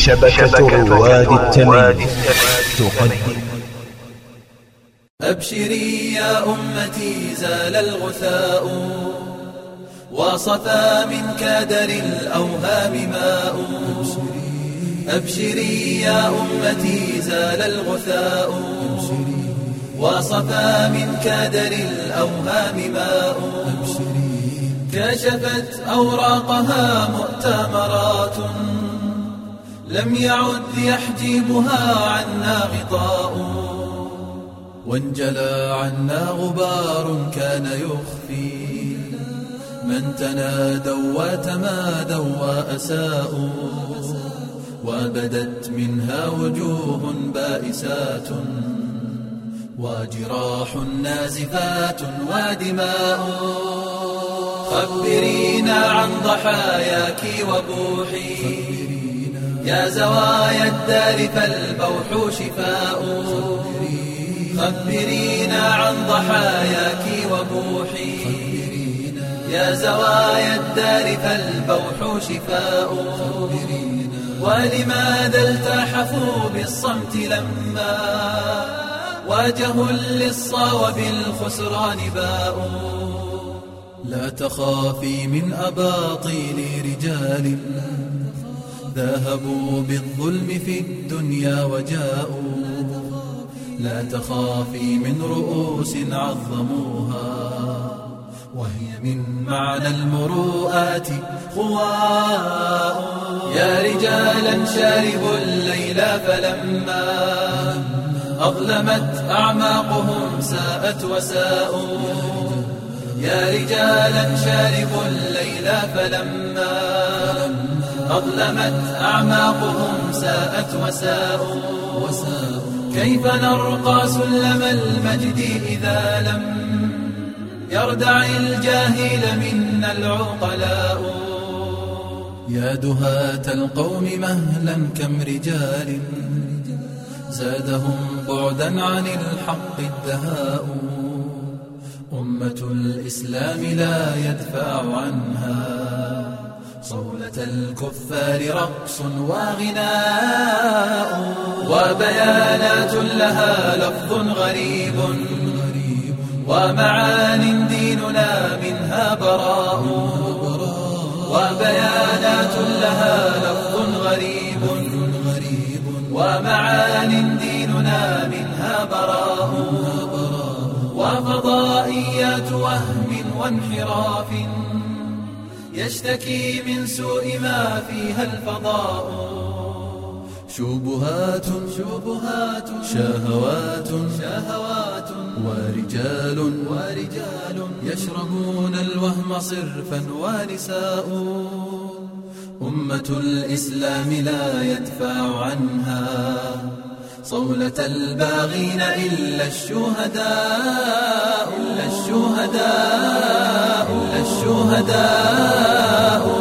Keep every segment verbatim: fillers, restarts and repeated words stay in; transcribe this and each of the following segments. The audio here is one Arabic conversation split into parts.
شبكة رواد التمييز تقدم. أبشري يا أمتي زال الغثاء وصفى من كادر الأوهام ماء. أبشري يا أمتي زال الغثاء وصفى من كادر الأوهام ماء. كشفت أوراقها مؤتمرات لم يعد يحجبها عنا غطاء. وانجلى عنا غبار كان يخفي من تنادوا وتمادوا وأساءوا. وبدت منها وجوه بائسات وجراح نازفات ودماء. خبرينا عن ضحاياك وبوحي يا زوايا الدار فالبوح شفاء. خبرينا عن ضحاياك وبوحي يا زوايا الدار فالبوح شفاء. ولماذا التحفوا بالصمت لما واجهوا اللصا وبالخسران باء. لا تخافي من أباطيل رجال ذهبوا بالظلم في الدنيا وجاءوا. لا تخافي من رؤوس عظموها وهي من معنى المروءات خواء. يا رجالا شاربوا الليل فلما أظلمت أعماقهم ساءت وساءوا. يا رجالا شاربوا الليل فلما أظلمت أعماقهم ساءت وساءوا. كيف نرقى سلم المجد إذا لم يردع الجاهل منا العقلاء. يا دهاة القوم مهلا كم رجال زادهم بعدا عن الحق الدهاء. أمة الإسلام لا يدفع عنها صولة الكفار رقص وغناء. وبيانات لها لفظ غريب ومعان ديننا منها براء. وبيانات لها لفظ غريب ومعان ديننا منها براء. وفضائيات وهم وانحراف يشتكي من سوء ما فيها الفضاء. شبهات شبهات شهوات شهوات ورجال ورجال يشربون الوهم صرفا ونساء. أمة الإسلام لا يدفع عنها صولة الباغين إلا الشهداء. إلا الشهداء إلا الشهداء.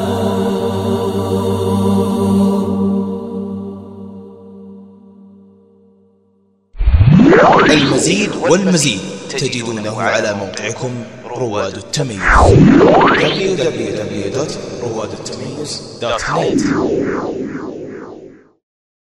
المزيد والمزيد تجدونه على موقعكم رواد التميز دبليو دبليو دبليو دوت رواد التميز دوت نت.